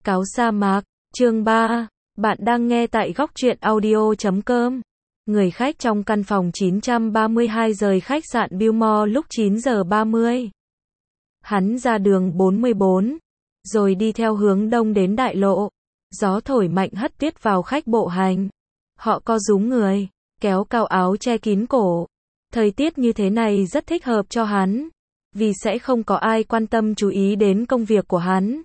Cáo sa mạc, chương 3. Bạn đang nghe tại góc truyện audio.com. Người khách trong căn phòng 932 rời khách sạn Biltmore lúc 9 giờ 30. Hắn ra đường 44, rồi đi theo hướng đông đến đại lộ. Gió thổi mạnh hất tuyết vào khách bộ hành. Họ co rúm người, kéo cao áo che kín cổ. Thời tiết như thế này rất thích hợp cho hắn, vì sẽ không có ai quan tâm chú ý đến công việc của hắn.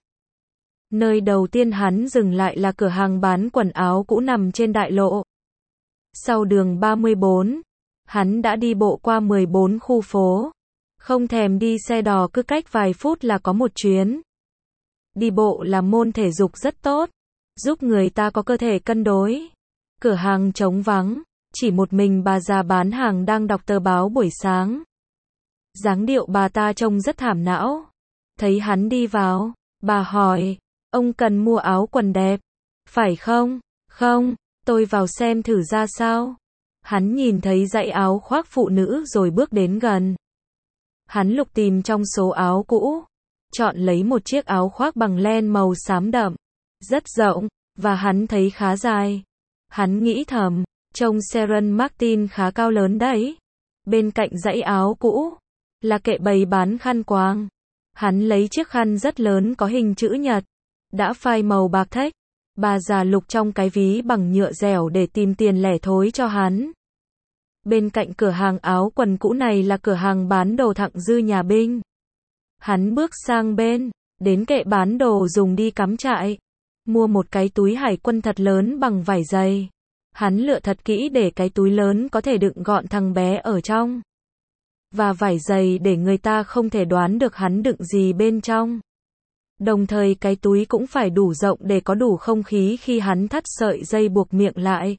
Nơi đầu tiên hắn dừng lại là cửa hàng bán quần áo cũ nằm trên đại lộ. Sau đường 34, hắn đã đi bộ qua 14 khu phố. Không thèm đi xe đò, cứ cách vài phút là có một chuyến. Đi bộ là môn thể dục rất tốt, giúp người ta có cơ thể cân đối. Cửa hàng trống vắng, chỉ một mình bà già bán hàng đang đọc tờ báo buổi sáng. Dáng điệu bà ta trông rất thảm não. Thấy hắn đi vào, bà hỏi, ông cần mua áo quần đẹp, phải không? Không, tôi vào xem thử ra sao. Hắn nhìn thấy dãy áo khoác phụ nữ rồi bước đến gần. Hắn lục tìm trong số áo cũ, chọn lấy một chiếc áo khoác bằng len màu xám đậm, rất rộng, và hắn thấy khá dài. Hắn nghĩ thầm, trông Sharon Martin khá cao lớn đấy. Bên cạnh dãy áo cũ là kệ bày bán khăn quàng. Hắn lấy chiếc khăn rất lớn có hình chữ nhật, đã phai màu bạc thách. Bà già lục trong cái ví bằng nhựa dẻo để tìm tiền lẻ thối cho hắn. Bên cạnh cửa hàng áo quần cũ này là cửa hàng bán đồ thặng dư nhà binh. Hắn bước sang bên, đến kệ bán đồ dùng đi cắm trại. Mua một cái túi hải quân thật lớn bằng vải dày. Hắn lựa thật kỹ để cái túi lớn có thể đựng gọn thằng bé ở trong. Và vải dày để người ta không thể đoán được hắn đựng gì bên trong. Đồng thời cái túi cũng phải đủ rộng để có đủ không khí khi hắn thắt sợi dây buộc miệng lại.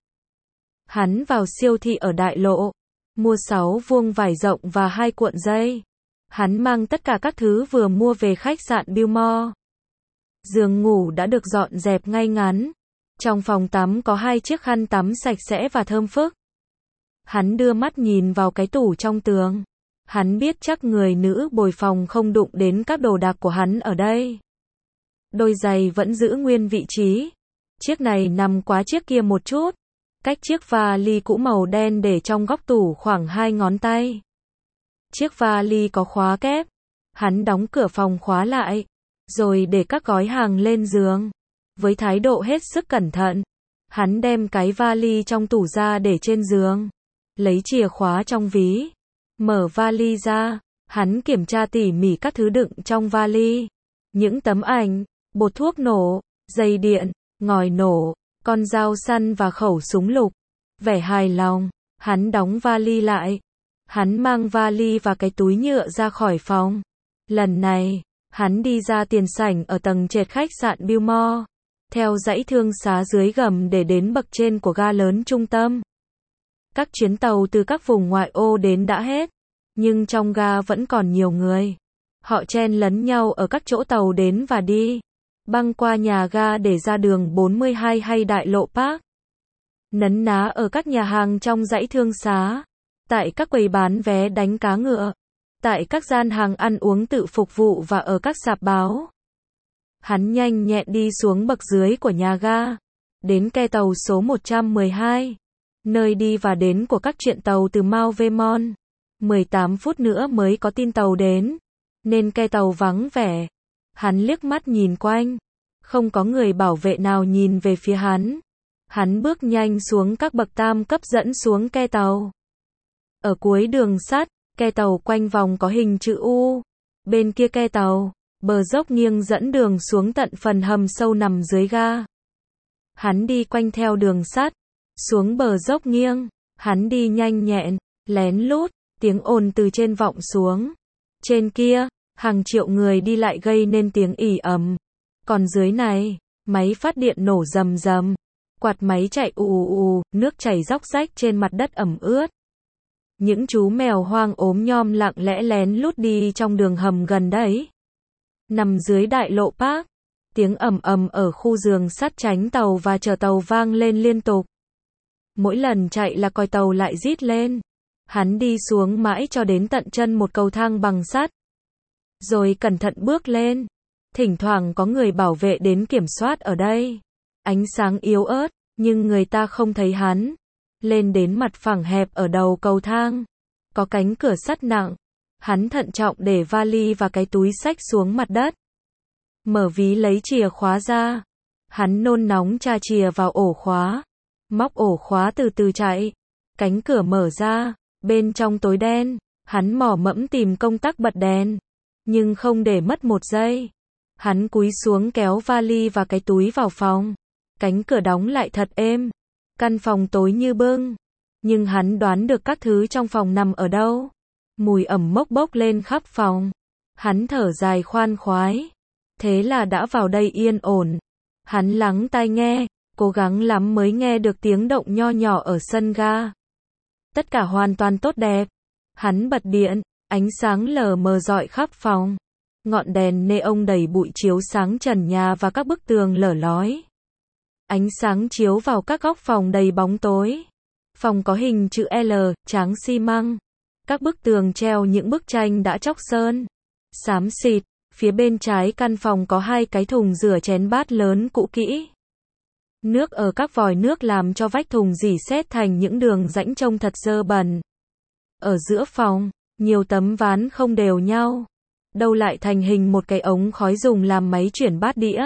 Hắn vào siêu thị ở đại lộ, mua 6 vuông vải rộng và 2 cuộn dây. Hắn mang tất cả các thứ vừa mua về khách sạn Biltmore. Giường ngủ đã được dọn dẹp ngay ngắn. Trong phòng tắm có 2 chiếc khăn tắm sạch sẽ và thơm phức. Hắn đưa mắt nhìn vào cái tủ trong tường. Hắn biết chắc người nữ bồi phòng không đụng đến các đồ đạc của hắn ở đây. Đôi giày vẫn giữ nguyên vị trí. Chiếc này nằm quá chiếc kia một chút, cách chiếc vali cũ màu đen để trong góc tủ khoảng 2 ngón tay. Chiếc vali có khóa kép. Hắn đóng cửa phòng khóa lại, rồi để các gói hàng lên giường. Với thái độ hết sức cẩn thận, hắn đem cái vali trong tủ ra để trên giường. Lấy chìa khóa trong ví, mở vali ra. Hắn kiểm tra tỉ mỉ các thứ đựng trong vali. Những tấm ảnh, bột thuốc nổ, dây điện, ngòi nổ, con dao săn và khẩu súng lục. Vẻ hài lòng, hắn đóng vali lại. Hắn mang vali và cái túi nhựa ra khỏi phòng. Lần này, hắn đi ra tiền sảnh ở tầng trệt khách sạn Biltmore, theo dãy thương xá dưới gầm để đến bậc trên của ga lớn trung tâm. Các chuyến tàu từ các vùng ngoại ô đến đã hết, nhưng trong ga vẫn còn nhiều người. Họ chen lấn nhau ở các chỗ tàu đến và đi, băng qua nhà ga để ra đường 42 hay đại lộ Park. Nấn ná ở các nhà hàng trong dãy thương xá, tại các quầy bán vé đánh cá ngựa, tại các gian hàng ăn uống tự phục vụ và ở các sạp báo. Hắn nhanh nhẹn đi xuống bậc dưới của nhà ga, đến ke tàu số 112, nơi đi và đến của các chuyện tàu từ Mount Vermont. 18 phút nữa mới có tin tàu đến, nên ke tàu vắng vẻ. Hắn liếc mắt nhìn quanh, không có người bảo vệ nào nhìn về phía hắn. Hắn bước nhanh xuống các bậc tam cấp dẫn xuống ke tàu. Ở cuối đường sắt, ke tàu quanh vòng có hình chữ U. Bên kia ke tàu, bờ dốc nghiêng dẫn đường xuống tận phần hầm sâu nằm dưới ga. Hắn đi quanh theo đường sắt, xuống bờ dốc nghiêng. Hắn đi nhanh nhẹn, lén lút, tiếng ồn từ trên vọng xuống. Trên kia, hàng triệu người đi lại gây nên tiếng ì ầm. Còn dưới này, máy phát điện nổ rầm rầm, quạt máy chạy ù ù ù, nước chảy róc rách trên mặt đất ẩm ướt. Những chú mèo hoang ốm nhom lặng lẽ lén lút đi trong đường hầm gần đấy. Nằm dưới đại lộ Park, tiếng ầm ầm ở khu giường sắt tránh tàu và chờ tàu vang lên liên tục. Mỗi lần chạy là còi tàu lại rít lên. Hắn đi xuống mãi cho đến tận chân một cầu thang bằng sắt, rồi cẩn thận bước lên. Thỉnh thoảng có người bảo vệ đến kiểm soát ở đây. Ánh sáng yếu ớt, nhưng người ta không thấy hắn. Lên đến mặt phẳng hẹp ở đầu cầu thang. Có cánh cửa sắt nặng. Hắn thận trọng để vali và cái túi xách xuống mặt đất. Mở ví lấy chìa khóa ra. Hắn nôn nóng tra chìa vào ổ khóa. Móc ổ khóa từ từ chạy. Cánh cửa mở ra. Bên trong tối đen. Hắn mò mẫm tìm công tắc bật đèn. Nhưng không để mất một giây. Hắn cúi xuống kéo vali và cái túi vào phòng. Cánh cửa đóng lại thật êm. Căn phòng tối như bưng. Nhưng hắn đoán được các thứ trong phòng nằm ở đâu. Mùi ẩm mốc bốc lên khắp phòng. Hắn thở dài khoan khoái. Thế là đã vào đây yên ổn. Hắn lắng tai nghe, cố gắng lắm mới nghe được tiếng động nho nhỏ ở sân ga. Tất cả hoàn toàn tốt đẹp. Hắn bật điện, ánh sáng lờ mờ rọi khắp phòng. Ngọn đèn neon đầy bụi chiếu sáng trần nhà và các bức tường lở lói. Ánh sáng chiếu vào các góc phòng đầy bóng tối. Phòng có hình chữ L, tráng xi măng. Các bức tường treo những bức tranh đã tróc sơn. Xám xịt, phía bên trái căn phòng có 2 cái thùng rửa chén bát lớn cũ kỹ. Nước ở các vòi nước làm cho vách thùng rỉ sét thành những đường rãnh trông thật dơ bẩn. Ở giữa phòng, nhiều tấm ván không đều nhau. Đâu lại thành hình một cái ống khói dùng làm máy chuyển bát đĩa.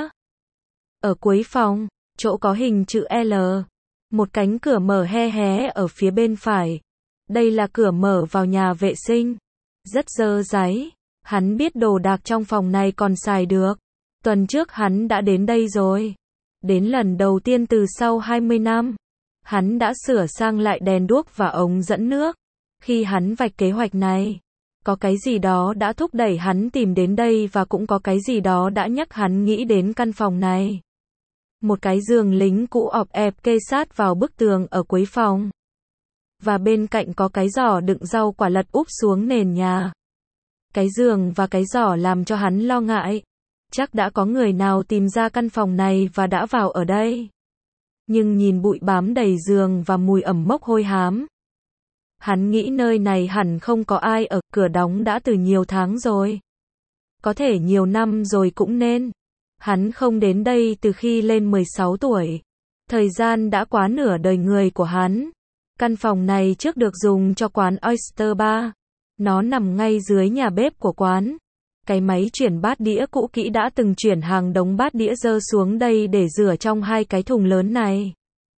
Ở cuối phòng, chỗ có hình chữ L. Một cánh cửa mở hé hé ở phía bên phải. Đây là cửa mở vào nhà vệ sinh. Rất dơ dáy. Hắn biết đồ đạc trong phòng này còn xài được. Tuần trước hắn đã đến đây rồi. Đến lần đầu tiên từ sau 20 năm. Hắn đã sửa sang lại đèn đuốc và ống dẫn nước. Khi hắn vạch kế hoạch này, có cái gì đó đã thúc đẩy hắn tìm đến đây và cũng có cái gì đó đã nhắc hắn nghĩ đến căn phòng này. Một cái giường lính cũ ọp ẹp kê sát vào bức tường ở cuối phòng. Và bên cạnh có cái giỏ đựng rau quả lật úp xuống nền nhà. Cái giường và cái giỏ làm cho hắn lo ngại. Chắc đã có người nào tìm ra căn phòng này và đã vào ở đây. Nhưng nhìn bụi bám đầy giường và mùi ẩm mốc hôi hám. Hắn nghĩ nơi này hẳn không có ai ở, cửa đóng đã từ nhiều tháng rồi. Có thể nhiều năm rồi cũng nên. Hắn không đến đây từ khi lên 16 tuổi. Thời gian đã quá nửa đời người của hắn. Căn phòng này trước được dùng cho quán Oyster Bar. Nó nằm ngay dưới nhà bếp của quán. Cái máy chuyển bát đĩa cũ kỹ đã từng chuyển hàng đống bát đĩa dơ xuống đây để rửa trong 2 cái thùng lớn này.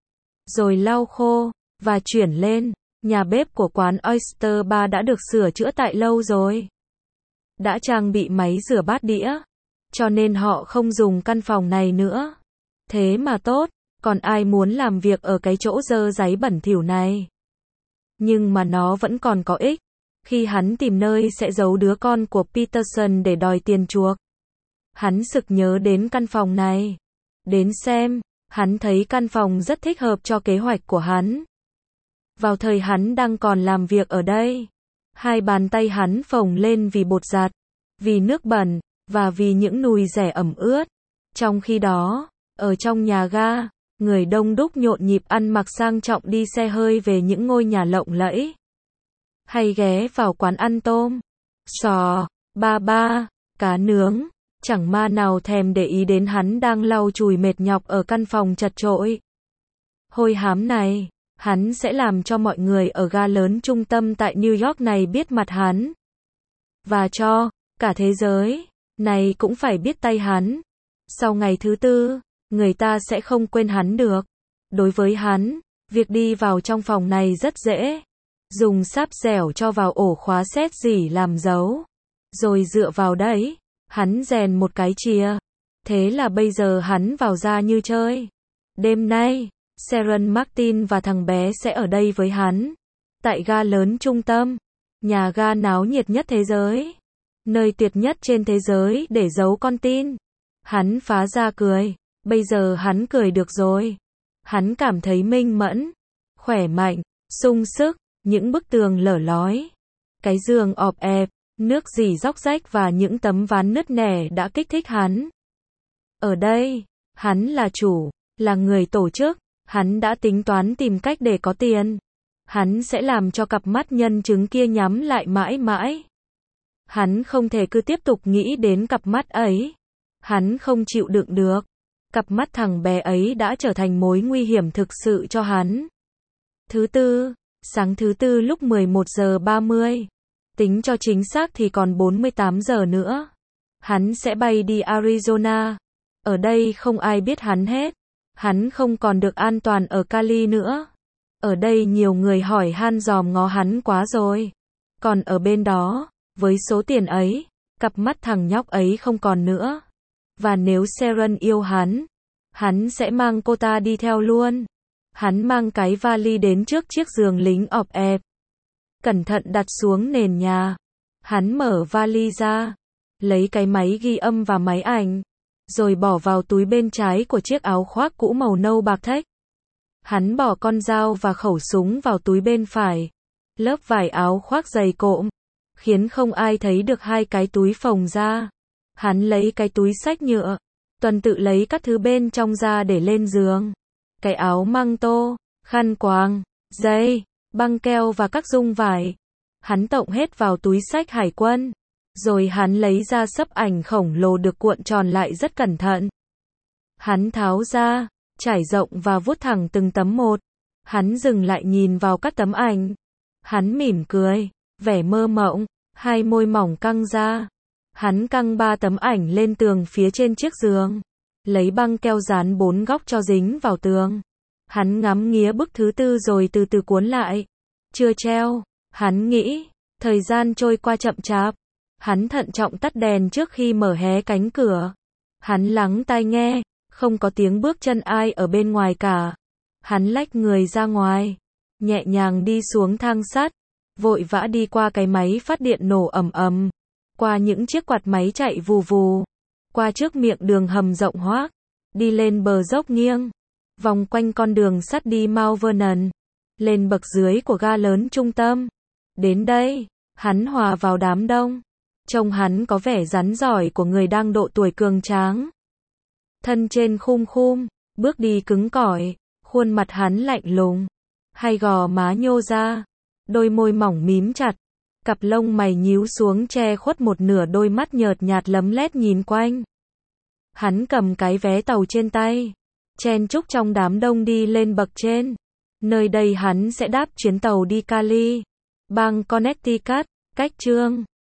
Rồi lau khô, và chuyển lên. Nhà bếp của quán Oyster Bar đã được sửa chữa tại lâu rồi. Đã trang bị máy rửa bát đĩa. Cho nên họ không dùng căn phòng này nữa. Thế mà tốt, còn ai muốn làm việc ở cái chỗ dơ dáy bẩn thỉu này. Nhưng mà nó vẫn còn có ích. Khi hắn tìm nơi sẽ giấu đứa con của Peterson để đòi tiền chuộc. Hắn sực nhớ đến căn phòng này. Đến xem, hắn thấy căn phòng rất thích hợp cho kế hoạch của hắn. Vào thời hắn đang còn làm việc ở đây, 2 bàn tay hắn phồng lên vì bột giặt, vì nước bẩn, và vì những nùi rẻ ẩm ướt. Trong khi đó, ở trong nhà ga, người đông đúc nhộn nhịp ăn mặc sang trọng đi xe hơi về những ngôi nhà lộng lẫy. Hay ghé vào quán ăn tôm, sò, ba, cá nướng, chẳng ma nào thèm để ý đến hắn đang lau chùi mệt nhọc ở căn phòng chật chội. Hôi hám này, hắn sẽ làm cho mọi người ở ga lớn trung tâm tại New York này biết mặt hắn. Và cho cả thế giới này cũng phải biết tay hắn. Sau ngày thứ 4, người ta sẽ không quên hắn được. Đối với hắn, việc đi vào trong phòng này rất dễ. Dùng sáp dẻo cho vào ổ khóa sét dỉ làm dấu. Rồi dựa vào đấy, hắn rèn một cái chìa. Thế là bây giờ hắn vào ra như chơi. Đêm nay, Sharon Martin và thằng bé sẽ ở đây với hắn. Tại ga lớn trung tâm. Nhà ga náo nhiệt nhất thế giới. Nơi tuyệt nhất trên thế giới để giấu con tin. Hắn phá ra cười. Bây giờ hắn cười được rồi. Hắn cảm thấy minh mẫn, khỏe mạnh, sung sức. Những bức tường lở lói. Cái giường ọp ẹp, nước rỉ róc rách và những tấm ván nứt nẻ đã kích thích hắn. Ở đây, hắn là chủ, là người tổ chức. Hắn đã tính toán tìm cách để có tiền. Hắn sẽ làm cho cặp mắt nhân chứng kia nhắm lại mãi mãi. Hắn không thể cứ tiếp tục nghĩ đến cặp mắt ấy. Hắn không chịu đựng được. Cặp mắt thằng bé ấy đã trở thành mối nguy hiểm thực sự cho hắn. Thứ tư, sáng thứ tư lúc 11 giờ 30. Tính cho chính xác thì còn 48 giờ nữa. Hắn sẽ bay đi Arizona. Ở đây không ai biết hắn hết. Hắn không còn được an toàn ở Cali nữa. Ở đây nhiều người hỏi han dòm ngó hắn quá rồi. Còn ở bên đó, với số tiền ấy, cặp mắt thằng nhóc ấy không còn nữa. Và nếu Sharon yêu hắn sẽ mang cô ta đi theo luôn. Hắn mang cái vali đến trước chiếc giường lính ọp ẹp. Cẩn thận đặt xuống nền nhà. Hắn mở vali ra, lấy cái máy ghi âm và máy ảnh, rồi bỏ vào túi bên trái của chiếc áo khoác cũ màu nâu bạc thách. Hắn bỏ con dao và khẩu súng vào túi bên phải. Lớp vải áo khoác dày cộm, khiến không ai thấy được hai cái túi phồng ra. Hắn lấy cái túi xách nhựa, tuần tự lấy các thứ bên trong ra để lên giường. Cái áo măng tô, khăn quàng, dây, băng keo và các dung vải. Hắn tộng hết vào túi xách hải quân. Rồi hắn lấy ra xấp ảnh khổng lồ được cuộn tròn lại rất cẩn thận. Hắn tháo ra, trải rộng và vuốt thẳng từng tấm một. Hắn dừng lại nhìn vào các tấm ảnh. Hắn mỉm cười, vẻ mơ mộng, hai môi mỏng căng ra. Hắn căng 3 tấm ảnh lên tường phía trên chiếc giường. Lấy băng keo dán 4 góc cho dính vào tường. Hắn ngắm nghía bức thứ tư rồi từ từ cuốn lại. Chưa treo, hắn nghĩ, thời gian trôi qua chậm chạp. Hắn thận trọng tắt đèn trước khi mở hé cánh cửa. Hắn lắng tai nghe, không có tiếng bước chân ai ở bên ngoài cả. Hắn lách người ra ngoài, nhẹ nhàng đi xuống thang sắt, vội vã đi qua cái máy phát điện nổ ầm ầm, qua những chiếc quạt máy chạy vù vù, qua trước miệng đường hầm rộng hoác, đi lên bờ dốc nghiêng, vòng quanh con đường sắt đi Mount Vernon, lên bậc dưới của ga lớn trung tâm. Đến đây, hắn hòa vào đám đông. Trông hắn có vẻ rắn giỏi của người đang độ tuổi cường tráng. Thân trên khum khum, bước đi cứng cỏi, khuôn mặt hắn lạnh lùng, hai gò má nhô ra, đôi môi mỏng mím chặt, cặp lông mày nhíu xuống che khuất một nửa đôi mắt nhợt nhạt lấm lét nhìn quanh. Hắn cầm cái vé tàu trên tay, chen chúc trong đám đông đi lên bậc trên. Nơi đây hắn sẽ đáp chuyến tàu đi Cali, bang Connecticut, cách Trương